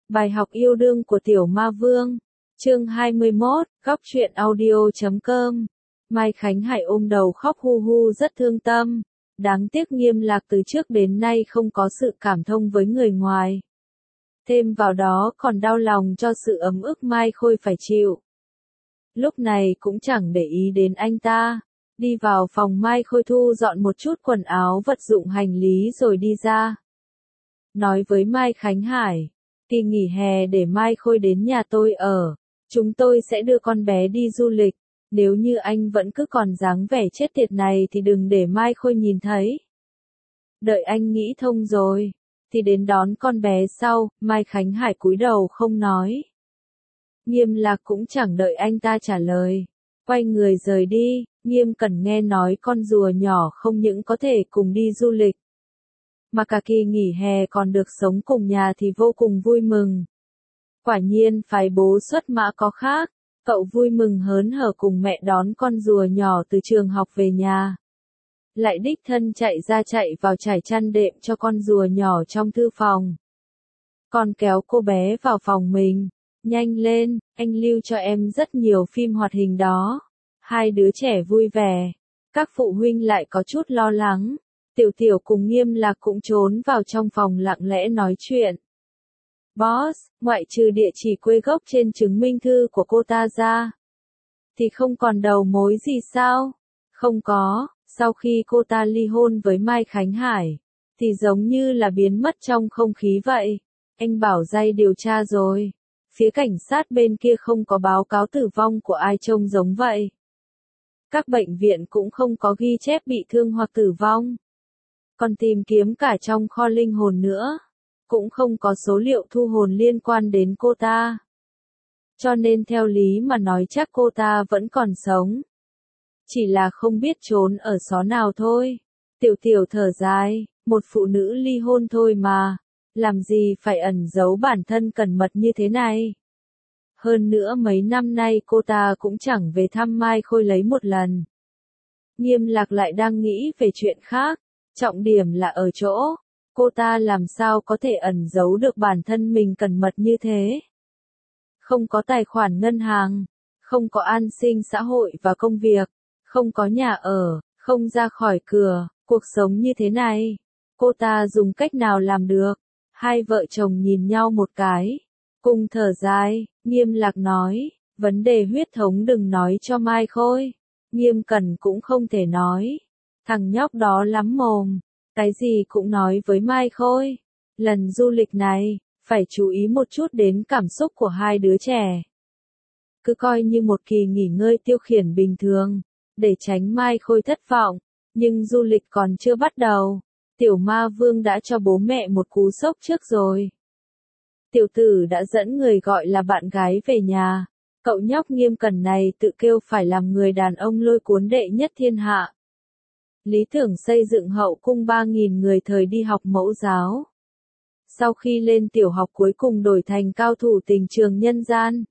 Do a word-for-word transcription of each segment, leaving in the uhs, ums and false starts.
Bài học yêu đương của Tiểu Ma Vương. Chương hai mươi mốt, góc truyện audio chấm com. Mai Khánh Hải ôm đầu khóc hu hu rất thương tâm. Đáng tiếc Nghiêm Lạc từ trước đến nay không có sự cảm thông với người ngoài. Thêm vào đó còn đau lòng cho sự ấm ức Mai Khôi phải chịu. Lúc này cũng chẳng để ý đến anh ta. Đi vào phòng Mai Khôi thu dọn một chút quần áo vật dụng hành lý rồi đi ra. Nói với Mai Khánh Hải. Kỳ nghỉ hè để Mai Khôi đến nhà tôi ở. Chúng tôi sẽ đưa con bé đi du lịch. Nếu như anh vẫn cứ còn dáng vẻ chết tiệt này thì đừng để Mai Khôi nhìn thấy. Đợi anh nghĩ thông rồi, thì đến đón con bé sau. Mai Khánh Hải cúi đầu không nói. Nghiêm Lạc cũng chẳng đợi anh ta trả lời. Quay người rời đi. Nghiêm Cẩn nghe nói con rùa nhỏ không những có thể cùng đi du lịch, mà cả kỳ nghỉ hè còn được sống cùng nhà thì vô cùng vui mừng. Quả nhiên phái bố xuất mã có khác, cậu vui mừng hớn hở cùng mẹ đón con rùa nhỏ từ trường học về nhà. Lại đích thân chạy ra chạy vào trải chăn đệm cho con rùa nhỏ trong thư phòng. Còn kéo cô bé vào phòng mình. Nhanh lên, anh lưu cho em rất nhiều phim hoạt hình đó. Hai đứa trẻ vui vẻ. Các phụ huynh lại có chút lo lắng. Tiểu Tiểu cùng Nghiêm Lạc cũng trốn vào trong phòng lặng lẽ nói chuyện. Boss, ngoại trừ địa chỉ quê gốc trên chứng minh thư của cô ta ra, thì không còn đầu mối gì sao? Không có, sau khi cô ta ly hôn với Mai Khánh Hải, thì giống như là biến mất trong không khí vậy. Anh bảo dây điều tra rồi. Phía cảnh sát bên kia không có báo cáo tử vong của ai trông giống vậy. Các bệnh viện cũng không có ghi chép bị thương hoặc tử vong. Còn tìm kiếm cả trong kho linh hồn nữa. Cũng không có số liệu thu hồn liên quan đến cô ta. Cho nên theo lý mà nói chắc cô ta vẫn còn sống. Chỉ là không biết trốn ở xó nào thôi. Tiểu Tiểu thở dài, một phụ nữ ly hôn thôi mà. Làm gì phải ẩn giấu bản thân cẩn mật như thế này. Hơn nữa mấy năm nay cô ta cũng chẳng về thăm Mai Khôi lấy một lần. Nghiêm Lạc lại đang nghĩ về chuyện khác. Trọng điểm là ở chỗ, cô ta làm sao có thể ẩn giấu được bản thân mình cẩn mật như thế. Không có tài khoản ngân hàng, không có an sinh xã hội và công việc, không có nhà ở, không ra khỏi cửa, cuộc sống như thế này. Cô ta dùng cách nào làm được? Hai vợ chồng nhìn nhau một cái, cùng thở dài. Nghiêm Lạc nói, vấn đề huyết thống đừng nói cho Mai Khôi. Nghiêm Cẩn cũng không thể nói. Thằng nhóc đó lắm mồm, cái gì cũng nói với Mai Khôi. Lần du lịch này, phải chú ý một chút đến cảm xúc của hai đứa trẻ. Cứ coi như một kỳ nghỉ ngơi tiêu khiển bình thường, để tránh Mai Khôi thất vọng. Nhưng du lịch còn chưa bắt đầu, Tiểu Ma Vương đã cho bố mẹ một cú sốc trước rồi. Tiểu tử đã dẫn người gọi là bạn gái về nhà. Cậu nhóc Nghiêm Cẩn này tự kêu phải làm người đàn ông lôi cuốn đệ nhất thiên hạ. Lý tưởng xây dựng hậu cung ba nghìn người thời đi học mẫu giáo. Sau khi lên tiểu học cuối cùng đổi thành cao thủ tình trường nhân gian.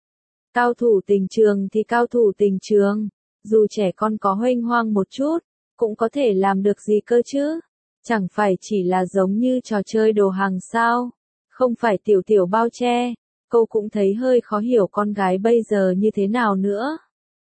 Cao thủ tình trường thì cao thủ tình trường, dù trẻ con có huênh hoang một chút, cũng có thể làm được gì cơ chứ? Chẳng phải chỉ là giống như trò chơi đồ hàng sao? Không phải Tiểu Tiểu bao che, cô cũng thấy hơi khó hiểu con gái bây giờ như thế nào nữa.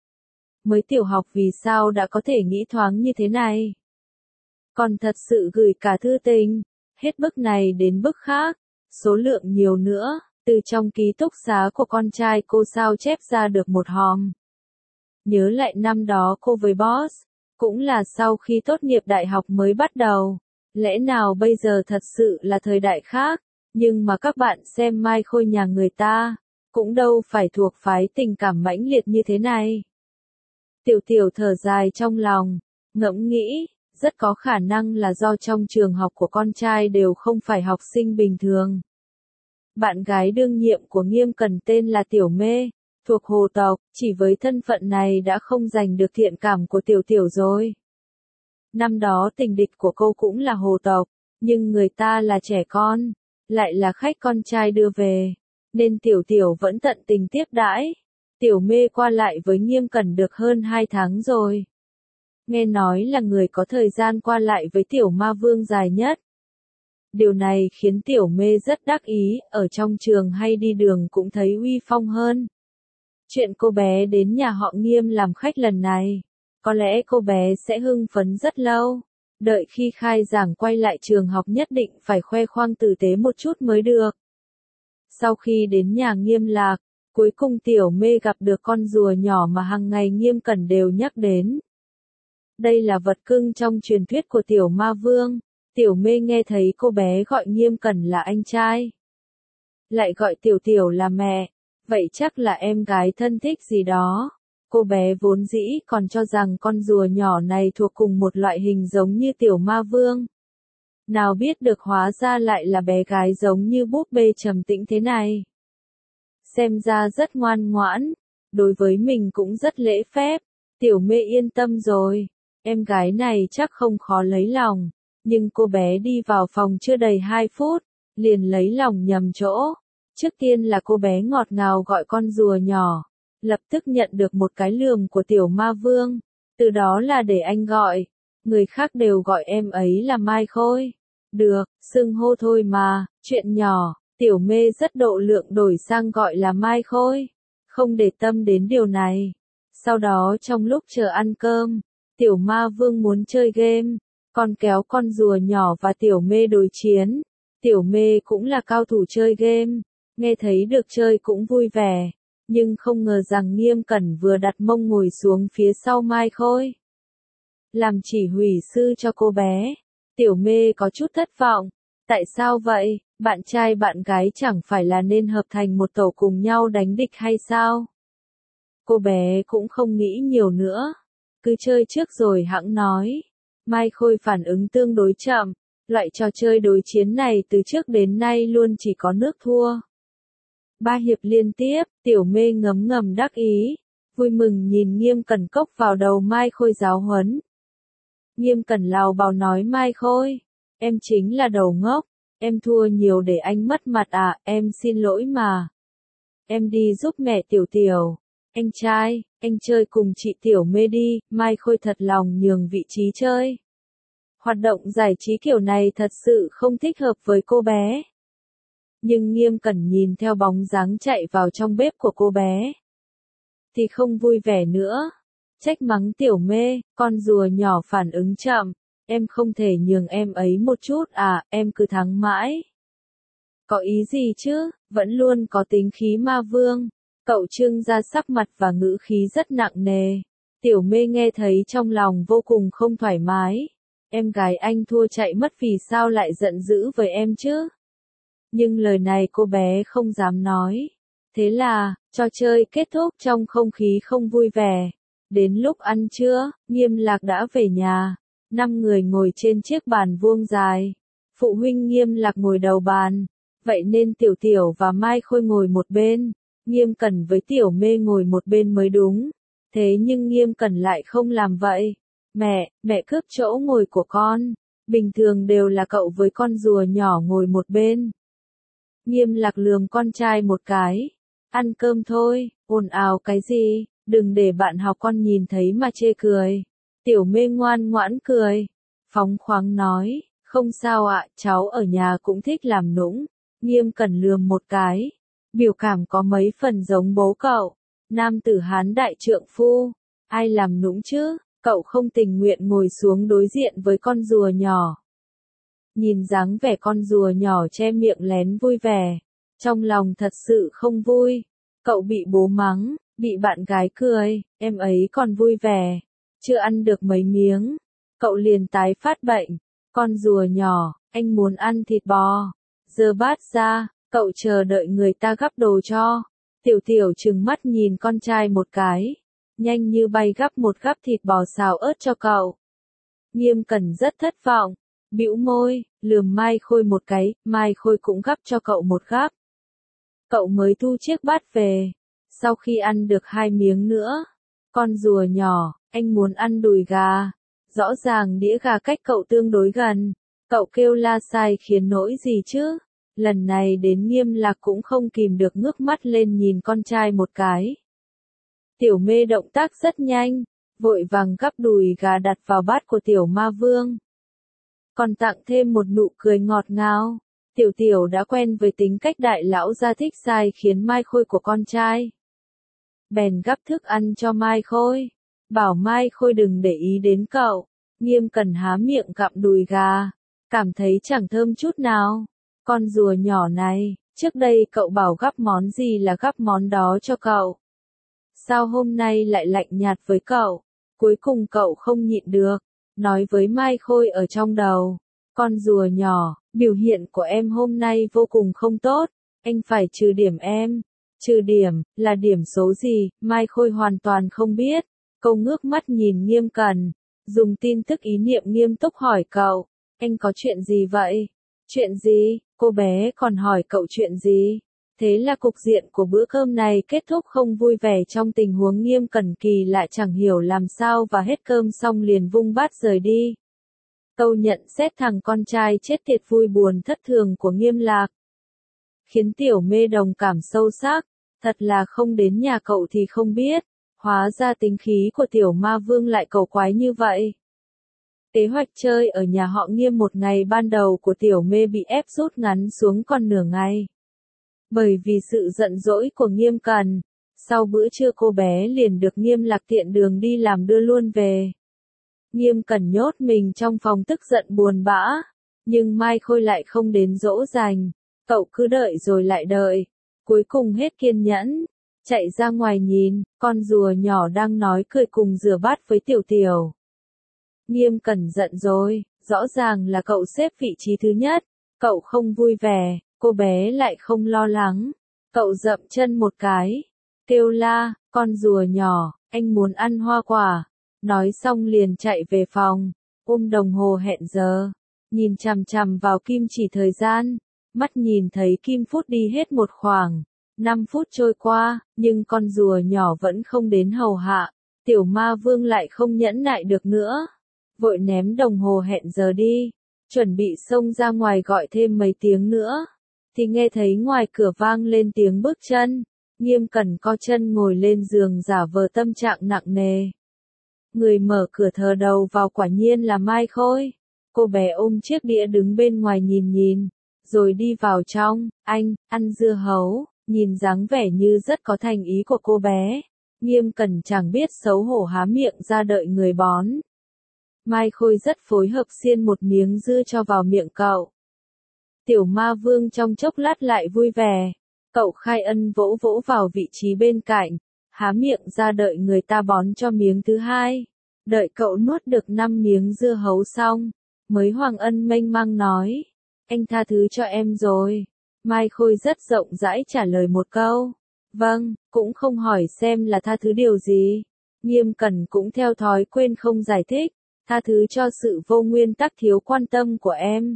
Mới tiểu học vì sao đã có thể nghĩ thoáng như thế này? Còn thật sự gửi cả thư tình, hết bức này đến bức khác, số lượng nhiều nữa, từ trong ký túc xá của con trai cô sao chép ra được một hòm. Nhớ lại năm đó cô với boss, cũng là sau khi tốt nghiệp đại học mới bắt đầu, lẽ nào bây giờ thật sự là thời đại khác, nhưng mà các bạn xem Mai Khôi nhà người ta, cũng đâu phải thuộc phái tình cảm mãnh liệt như thế này. Tiểu Tiểu thở dài trong lòng, ngẫm nghĩ, rất có khả năng là do trong trường học của con trai đều không phải học sinh bình thường. Bạn gái đương nhiệm của Nghiêm Cẩn tên là Tiểu Mê, thuộc Hồ tộc, chỉ với thân phận này đã không giành được thiện cảm của Tiểu Tiểu rồi. Năm đó tình địch của cô cũng là Hồ tộc, nhưng người ta là trẻ con, lại là khách con trai đưa về, nên Tiểu Tiểu vẫn tận tình tiếp đãi. Tiểu Mê qua lại với Nghiêm Cẩn được hơn hai tháng rồi. Nghe nói là người có thời gian qua lại với Tiểu Ma Vương dài nhất. Điều này khiến tiểu mê rất đắc ý, ở trong trường hay đi đường cũng thấy uy phong hơn. Chuyện cô bé đến nhà họ Nghiêm làm khách lần này, có lẽ cô bé sẽ hưng phấn rất lâu. Đợi khi khai giảng quay lại trường học nhất định phải khoe khoang tử tế một chút mới được. Sau khi đến nhà Nghiêm Lạc, cuối cùng tiểu mê gặp được con rùa nhỏ mà hàng ngày Nghiêm Cẩn đều nhắc đến. Đây là vật cưng trong truyền thuyết của tiểu ma vương. Tiểu mê nghe thấy cô bé gọi Nghiêm Cẩn là anh trai, lại gọi tiểu tiểu là mẹ, vậy chắc là em gái thân thích gì đó. Cô bé vốn dĩ còn cho rằng con rùa nhỏ này thuộc cùng một loại hình giống như tiểu ma vương. Nào biết được hóa ra lại là bé gái giống như búp bê trầm tĩnh thế này. Xem ra rất ngoan ngoãn, đối với mình cũng rất lễ phép. Tiểu mê yên tâm rồi, em gái này chắc không khó lấy lòng. Nhưng cô bé đi vào phòng chưa đầy hai phút, liền lấy lòng nhầm chỗ. Trước tiên là cô bé ngọt ngào gọi con rùa nhỏ, lập tức nhận được một cái lườm của tiểu ma vương. Từ đó là để anh gọi, người khác đều gọi em ấy là Mai Khôi. Được, xưng hô thôi mà, chuyện nhỏ, tiểu mê rất độ lượng đổi sang gọi là Mai Khôi, không để tâm đến điều này. Sau đó trong lúc chờ ăn cơm, tiểu ma vương muốn chơi game, còn kéo con rùa nhỏ và tiểu mê đối chiến. Tiểu mê cũng là cao thủ chơi game, nghe thấy được chơi cũng vui vẻ, nhưng không ngờ rằng Nghiêm Cẩn vừa đặt mông ngồi xuống phía sau Mai Khôi, làm chỉ huy sư cho cô bé. Tiểu mê có chút thất vọng. Tại sao vậy? Bạn trai bạn gái chẳng phải là nên hợp thành một tổ cùng nhau đánh địch hay sao? Cô bé cũng không nghĩ nhiều nữa, cứ chơi trước rồi hẵng nói. Mai Khôi phản ứng tương đối chậm, loại trò chơi đối chiến này từ trước đến nay luôn chỉ có nước thua. Ba hiệp liên tiếp, tiểu mê ngấm ngầm đắc ý, vui mừng nhìn Nghiêm Cẩn cốc vào đầu Mai Khôi giáo huấn. Nghiêm Cẩn lào bào nói Mai Khôi, em chính là đầu ngốc, em thua nhiều để anh mất mặt à, em xin lỗi mà. Em đi giúp mẹ tiểu tiểu. Anh trai, anh chơi cùng chị tiểu mê đi. Mai Khôi thật lòng nhường vị trí chơi. Hoạt động giải trí kiểu này thật sự không thích hợp với cô bé. Nhưng Nghiêm Cẩn nhìn theo bóng dáng chạy vào trong bếp của cô bé, thì không vui vẻ nữa. Trách mắng tiểu mê, con rùa nhỏ phản ứng chậm, em không thể nhường em ấy một chút à, em cứ thắng mãi. Có ý gì chứ, vẫn luôn có tính khí ma vương. Cậu trưng ra sắc mặt và ngữ khí rất nặng nề. Tiểu mê nghe thấy trong lòng vô cùng không thoải mái. Em gái anh thua chạy mất vì sao lại giận dữ với em chứ? Nhưng lời này cô bé không dám nói. Thế là, trò chơi kết thúc trong không khí không vui vẻ. Đến lúc ăn trưa, Nghiêm Lạc đã về nhà. Năm người ngồi trên chiếc bàn vuông dài. Phụ huynh Nghiêm Lạc ngồi đầu bàn. Vậy nên Tiểu Tiểu và Mai Khôi ngồi một bên. Nghiêm Cẩn với tiểu mê ngồi một bên mới đúng. Thế nhưng Nghiêm Cẩn lại không làm vậy. Mẹ, mẹ cướp chỗ ngồi của con. Bình thường đều là cậu với con rùa nhỏ ngồi một bên. Nghiêm Lạc lườm con trai một cái. Ăn cơm thôi, ồn ào cái gì, đừng để bạn học con nhìn thấy mà chê cười. Tiểu mê ngoan ngoãn cười. Phóng khoáng nói, không sao ạ, cháu ở nhà cũng thích làm nũng. Nghiêm Cẩn lườm một cái. Biểu cảm có mấy phần giống bố cậu. Nam tử Hán đại trượng phu. Ai làm nũng chứ, cậu không tình nguyện ngồi xuống đối diện với con rùa nhỏ. Nhìn dáng vẻ con rùa nhỏ che miệng lén vui vẻ. Trong lòng thật sự không vui. Cậu bị bố mắng, bị bạn gái cười, em ấy còn vui vẻ. Chưa ăn được mấy miếng, cậu liền tái phát bệnh. Con rùa nhỏ, anh muốn ăn thịt bò. Giơ bát ra. Cậu chờ đợi người ta gắp đồ cho. Tiểu Tiểu trừng mắt nhìn con trai một cái. Nhanh như bay gắp một gắp thịt bò xào ớt cho cậu. Nghiêm Cẩn rất thất vọng. Bĩu môi, lườm Mai Khôi một cái. Mai Khôi cũng gắp cho cậu một gắp. Cậu mới thu chiếc bát về. Sau khi ăn được hai miếng nữa. Con rùa nhỏ, anh muốn ăn đùi gà. Rõ ràng đĩa gà cách cậu tương đối gần. Cậu kêu la sai khiến nỗi gì chứ? Lần này đến Nghiêm Lạc cũng không kìm được ngước mắt lên nhìn con trai một cái. Tiểu mê động tác rất nhanh, vội vàng gắp đùi gà đặt vào bát của tiểu ma vương. còn tặng thêm một nụ cười ngọt ngào. Tiểu Tiểu đã quen với tính cách đại lão gia thích sai khiến Mai Khôi của con trai. Bèn gắp thức ăn cho Mai Khôi, bảo Mai Khôi đừng để ý đến cậu. Nghiêm Cẩn há miệng gặm đùi gà, cảm thấy chẳng thơm chút nào. Con rùa nhỏ này, trước đây cậu bảo gắp món gì là gắp món đó cho cậu. Sao hôm nay lại lạnh nhạt với cậu? Cuối cùng cậu không nhịn được, nói với Mai Khôi ở trong đầu. Con rùa nhỏ, biểu hiện của em hôm nay vô cùng không tốt, anh phải trừ điểm em. Trừ điểm, là điểm số gì? Mai Khôi hoàn toàn không biết. Cô ngước mắt nhìn Nghiêm Cẩn, dùng tin tức ý niệm nghiêm túc hỏi cậu, anh có chuyện gì vậy? Chuyện gì? Cô bé còn hỏi cậu chuyện gì? Thế là cục diện của bữa cơm này kết thúc không vui vẻ trong tình huống Nghiêm Cẩn kỳ lạ chẳng hiểu làm sao và hết cơm xong liền vung bát rời đi. Câu nhận xét thằng con trai chết tiệt vui buồn thất thường của Nghiêm Lạc khiến Tiểu Mê đồng cảm sâu sắc, thật là không đến nhà cậu thì không biết, hóa ra tính khí của Tiểu Ma Vương lại cầu quái như vậy. Kế hoạch chơi ở nhà họ Nghiêm một ngày ban đầu của Tiểu Mê bị ép rút ngắn xuống còn nửa ngày. Bởi vì sự giận dỗi của Nghiêm Cẩn, sau bữa trưa cô bé liền được Nghiêm Lạc tiện đường đi làm đưa luôn về. Nghiêm Cẩn nhốt mình trong phòng tức giận buồn bã, nhưng Mai Khôi lại không đến dỗ dành, cậu cứ đợi rồi lại đợi, cuối cùng hết kiên nhẫn, chạy ra ngoài nhìn, con rùa nhỏ đang nói cười cùng rửa bát với Tiểu Tiểu. Nghiêm Cẩn giận rồi, rõ ràng là cậu xếp vị trí thứ nhất, cậu không vui vẻ, cô bé lại không lo lắng, cậu dậm chân một cái, kêu la, con rùa nhỏ, anh muốn ăn hoa quả. Nói xong liền chạy về phòng, ôm đồng hồ hẹn giờ, nhìn chằm chằm vào kim chỉ thời gian, mắt nhìn thấy kim phút đi hết một khoảng, năm phút trôi qua, nhưng con rùa nhỏ vẫn không đến hầu hạ, Tiểu Ma Vương lại không nhẫn nại được nữa, vội ném đồng hồ hẹn giờ đi, chuẩn bị xông ra ngoài gọi thêm mấy tiếng nữa, thì nghe thấy ngoài cửa vang lên tiếng bước chân, Nghiêm Cẩn co chân ngồi lên giường giả vờ tâm trạng nặng nề. Người mở cửa thờ đầu vào quả nhiên là Mai Khôi. Cô bé ôm chiếc đĩa đứng bên ngoài nhìn nhìn, rồi đi vào trong, anh, ăn dưa hấu, nhìn dáng vẻ như rất có thành ý của cô bé. Nghiêm Cẩn chẳng biết xấu hổ há miệng ra đợi người bón. Mai Khôi rất phối hợp xiên một miếng dưa cho vào miệng cậu. Tiểu Ma Vương trong chốc lát lại vui vẻ. Cậu khai ân vỗ vỗ vào vị trí bên cạnh, há miệng ra đợi người ta bón cho miếng thứ hai. Đợi cậu nuốt được năm miếng dưa hấu xong, mới Hoàng Ân mênh mang nói, anh tha thứ cho em rồi. Mai Khôi rất rộng rãi trả lời một câu, vâng, cũng không hỏi xem là tha thứ điều gì. Nghiêm Cẩn cũng theo thói quên không giải thích, tha thứ cho sự vô nguyên tắc thiếu quan tâm của em.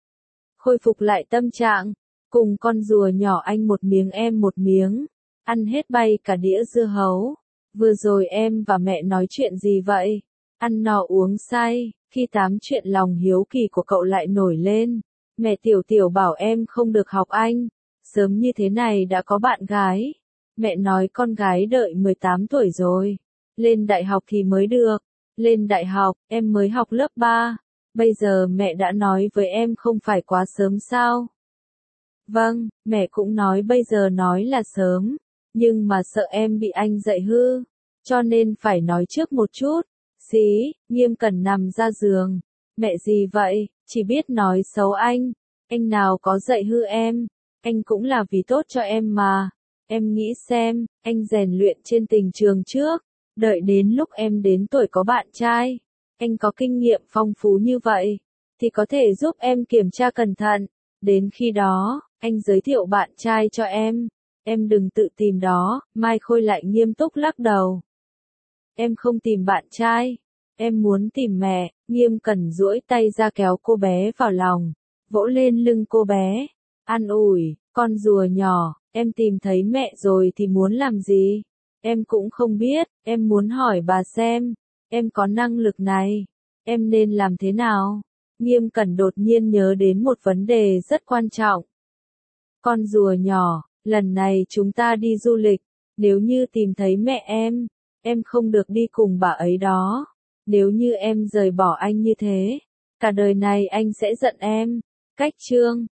Khôi phục lại tâm trạng, cùng con rùa nhỏ anh một miếng em một miếng, ăn hết bay cả đĩa dưa hấu. Vừa rồi em và mẹ nói chuyện gì vậy? Ăn no uống say, khi tám chuyện lòng hiếu kỳ của cậu lại nổi lên. Mẹ Tiểu Tiểu bảo em không được học Anh, sớm như thế này đã có bạn gái. Mẹ nói con gái đợi mười tám tuổi rồi, lên đại học thì mới được. Lên đại học, em mới học lớp ba, bây giờ mẹ đã nói với em không phải quá sớm sao? Vâng, mẹ cũng nói bây giờ nói là sớm, nhưng mà sợ em bị anh dạy hư, cho nên phải nói trước một chút. Xí, Nghiêm Cẩn nằm ra giường. Mẹ gì vậy, chỉ biết nói xấu anh. Anh nào có dạy hư em, anh cũng là vì tốt cho em mà. Em nghĩ xem, anh rèn luyện trên tình trường trước, đợi đến lúc em đến tuổi có bạn trai, anh có kinh nghiệm phong phú như vậy, thì có thể giúp em kiểm tra cẩn thận. Đến khi đó, anh giới thiệu bạn trai cho em. Em đừng tự tìm đó. Mai Khôi lại nghiêm túc lắc đầu. Em không tìm bạn trai, em muốn tìm mẹ. Nghiêm Cẩn duỗi tay ra kéo cô bé vào lòng, vỗ lên lưng cô bé, an ủi, con rùa nhỏ, em tìm thấy mẹ rồi thì muốn làm gì? Em cũng không biết, em muốn hỏi bà xem, em có năng lực này, em nên làm thế nào? Nghiêm Cẩn đột nhiên nhớ đến một vấn đề rất quan trọng. Con rùa nhỏ, lần này chúng ta đi du lịch, nếu như tìm thấy mẹ em, em không được đi cùng bà ấy đó. Nếu như em rời bỏ anh như thế, Cả đời này anh sẽ giận em. Cách chương